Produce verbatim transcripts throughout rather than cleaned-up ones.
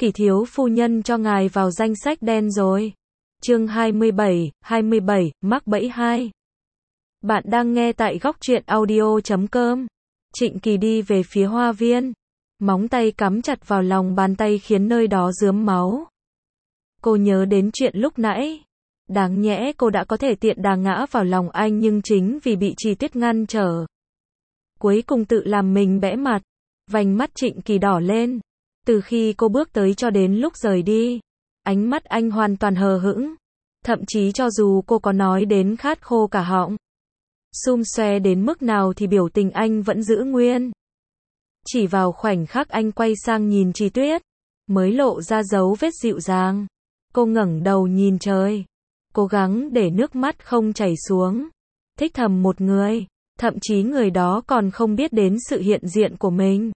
Kỷ thiếu phu nhân cho ngài vào danh sách đen rồi. Chương hai mươi bảy, hai mươi bảy, mắc bẫy hai. Bạn đang nghe tại góc truyện audio chấm com. Trịnh Kỳ đi về phía hoa viên. Móng tay cắm chặt vào lòng bàn tay khiến nơi đó rướm máu. Cô nhớ đến chuyện lúc nãy. Đáng nhẽ cô đã có thể tiện đà ngã vào lòng anh nhưng chính vì bị Chi Tuyết ngăn trở. Cuối cùng tự làm mình bẽ mặt. Vành mắt Trịnh Kỳ đỏ lên. Từ khi cô bước tới cho đến lúc rời đi, ánh mắt anh hoàn toàn hờ hững. Thậm chí cho dù cô có nói đến khát khô cả họng, xum xoe đến mức nào thì biểu tình anh vẫn giữ nguyên. Chỉ vào khoảnh khắc anh quay sang nhìn Chi Tuyết, mới lộ ra dấu vết dịu dàng. Cô ngẩng đầu nhìn trời, cố gắng để nước mắt không chảy xuống. Thích thầm một người, thậm chí người đó còn không biết đến sự hiện diện của mình.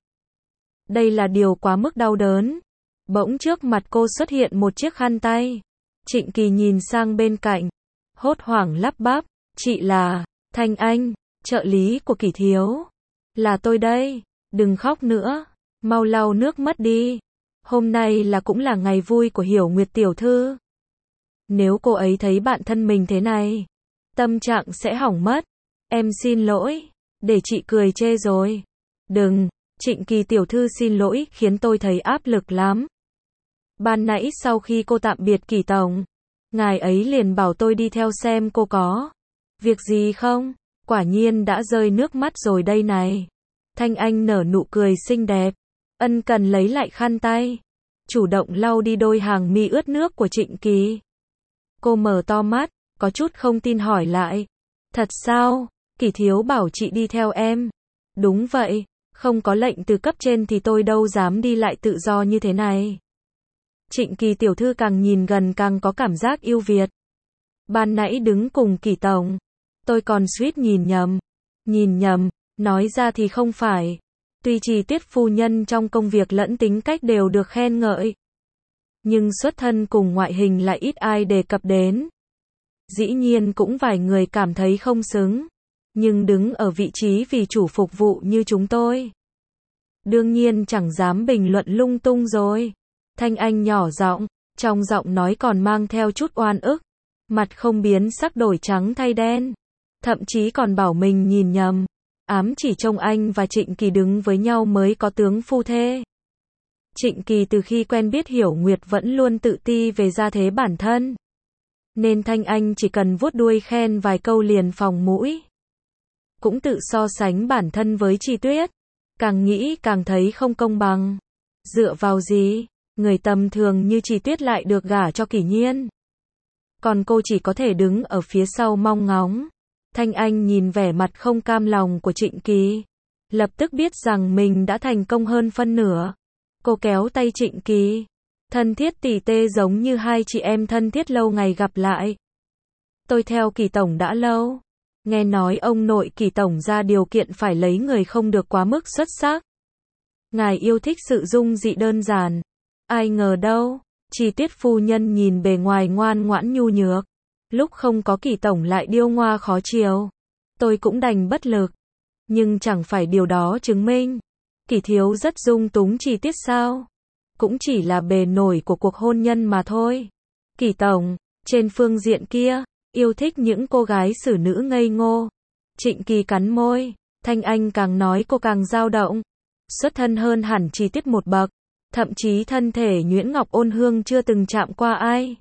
Đây là điều quá mức đau đớn. Bỗng trước mặt cô xuất hiện một chiếc khăn tay. Trịnh Kỳ nhìn sang bên cạnh, hốt hoảng lắp bắp, chị là Thanh Anh, trợ lý của Kỷ thiếu. Là tôi đây, đừng khóc nữa, mau lau nước mắt đi. Hôm nay là cũng là ngày vui của Hiểu Nguyệt tiểu thư. Nếu cô ấy thấy bạn thân mình thế này, tâm trạng sẽ hỏng mất. Em xin lỗi, để chị cười chê rồi. Đừng, Trịnh Kỳ tiểu thư xin lỗi khiến tôi thấy áp lực lắm. Ban nãy sau khi cô tạm biệt Kỷ tổng, ngài ấy liền bảo tôi đi theo xem cô có việc gì không. Quả nhiên đã rơi nước mắt rồi đây này. Thanh Anh nở nụ cười xinh đẹp, ân cần lấy lại khăn tay, chủ động lau đi đôi hàng mi ướt nước của Trịnh Kỳ. Cô mở to mắt, có chút không tin hỏi lại. Thật sao? Kỷ thiếu bảo chị đi theo em. Đúng vậy, không có lệnh từ cấp trên thì tôi đâu dám đi lại tự do như thế này. Trịnh Kỳ tiểu thư càng nhìn gần càng có cảm giác yêu Việt. Ban nãy đứng cùng Kỷ tổng, tôi còn suýt nhìn nhầm. Nhìn nhầm, nói ra thì không phải. Tuy Chi Tuyết phu nhân trong công việc lẫn tính cách đều được khen ngợi, nhưng xuất thân cùng ngoại hình lại ít ai đề cập đến. Dĩ nhiên cũng vài người cảm thấy không xứng, nhưng đứng ở vị trí vì chủ phục vụ như chúng tôi, đương nhiên chẳng dám bình luận lung tung rồi. Thanh Anh nhỏ giọng, trong giọng nói còn mang theo chút oan ức, mặt không biến sắc đổi trắng thay đen, thậm chí còn bảo mình nhìn nhầm, ám chỉ trông anh và Trịnh Kỳ đứng với nhau mới có tướng phu thê. Trịnh Kỳ từ khi quen biết Hiểu Nguyệt vẫn luôn tự ti về gia thế bản thân, nên Thanh Anh chỉ cần vuốt đuôi khen vài câu liền phồng mũi. Cũng tự so sánh bản thân với Chi Tuyết, càng nghĩ càng thấy không công bằng. Dựa vào gì, người tầm thường như Chi Tuyết lại được gả cho Kỷ Nhiên, còn cô chỉ có thể đứng ở phía sau mong ngóng. Thanh Anh nhìn vẻ mặt không cam lòng của Trịnh Kỳ, lập tức biết rằng mình đã thành công hơn phân nửa. Cô kéo tay Trịnh Kỳ, thân thiết tỉ tê giống như hai chị em thân thiết lâu ngày gặp lại. Tôi theo Kỷ tổng đã lâu, nghe nói ông nội Kỷ tổng ra điều kiện phải lấy người không được quá mức xuất sắc. Ngài yêu thích sự dung dị đơn giản. Ai ngờ đâu, Chi Tuyết phu nhân nhìn bề ngoài ngoan ngoãn nhu nhược, lúc không có Kỷ tổng lại điêu ngoa khó chiều. Tôi cũng đành bất lực. Nhưng chẳng phải điều đó chứng minh Kỷ thiếu rất dung túng Chi Tiết sao? Cũng chỉ là bề nổi của cuộc hôn nhân mà thôi. Kỷ tổng, trên phương diện kia, yêu thích những cô gái xử nữ ngây ngô. Trịnh Kỳ cắn môi, Thanh Anh càng nói cô càng dao động. Xuất thân hơn hẳn Chi Tiết một bậc, thậm chí thân thể nhuyễn ngọc ôn hương chưa từng chạm qua ai.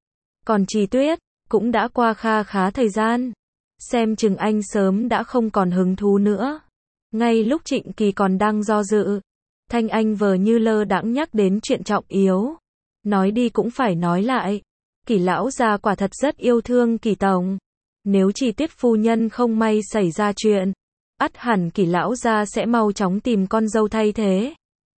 Còn Chi Tuyết, cũng đã qua kha khá thời gian, xem chừng anh sớm đã không còn hứng thú nữa. Ngay lúc Trịnh Kỳ còn đang do dự, Thanh Anh vờ như lơ đãng nhắc đến chuyện trọng yếu. Nói đi cũng phải nói lại, Kỷ lão gia quả thật rất yêu thương Kỷ tổng. Nếu Chi Tuyết phu nhân không may xảy ra chuyện, ắt hẳn Kỷ lão gia sẽ mau chóng tìm con dâu thay thế.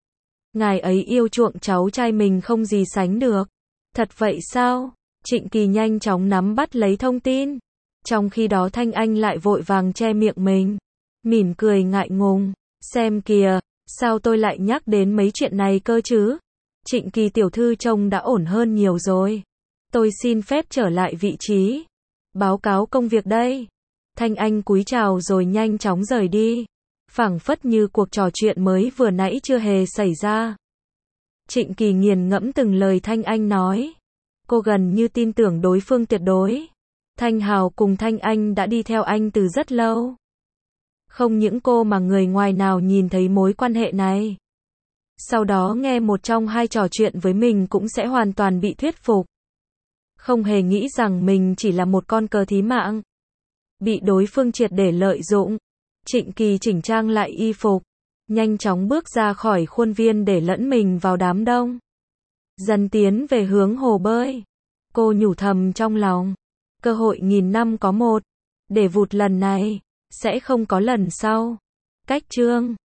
Ngài ấy yêu chuộng cháu trai mình không gì sánh được. Thật vậy sao? Trịnh Kỳ nhanh chóng nắm bắt lấy thông tin. Trong khi đó Thanh Anh lại vội vàng che miệng mình, mỉm cười ngại ngùng. Xem kìa, sao tôi lại nhắc đến mấy chuyện này cơ chứ? Trịnh Kỳ tiểu thư trông đã ổn hơn nhiều rồi. Tôi xin phép trở lại vị trí, báo cáo công việc đây. Thanh Anh cúi chào rồi nhanh chóng rời đi, phảng phất như cuộc trò chuyện mới vừa nãy chưa hề xảy ra. Trịnh Kỳ nghiền ngẫm từng lời Thanh Anh nói. Cô gần như tin tưởng đối phương tuyệt đối. Thanh Hào cùng Thanh Anh đã đi theo anh từ rất lâu. Không những cô mà người ngoài nào nhìn thấy mối quan hệ này. Sau đó nghe một trong hai trò chuyện với mình cũng sẽ hoàn toàn bị thuyết phục. Không hề nghĩ rằng mình chỉ là một con cờ thí mạng. Bị đối phương triệt để lợi dụng. Trịnh Kỳ chỉnh trang lại y phục. Nhanh chóng bước ra khỏi khuôn viên để lẫn mình vào đám đông. Dần tiến về hướng hồ bơi. Cô nhủ thầm trong lòng. Cơ hội nghìn năm có một. Để vụt lần này. Sẽ không có lần sau. Cách chương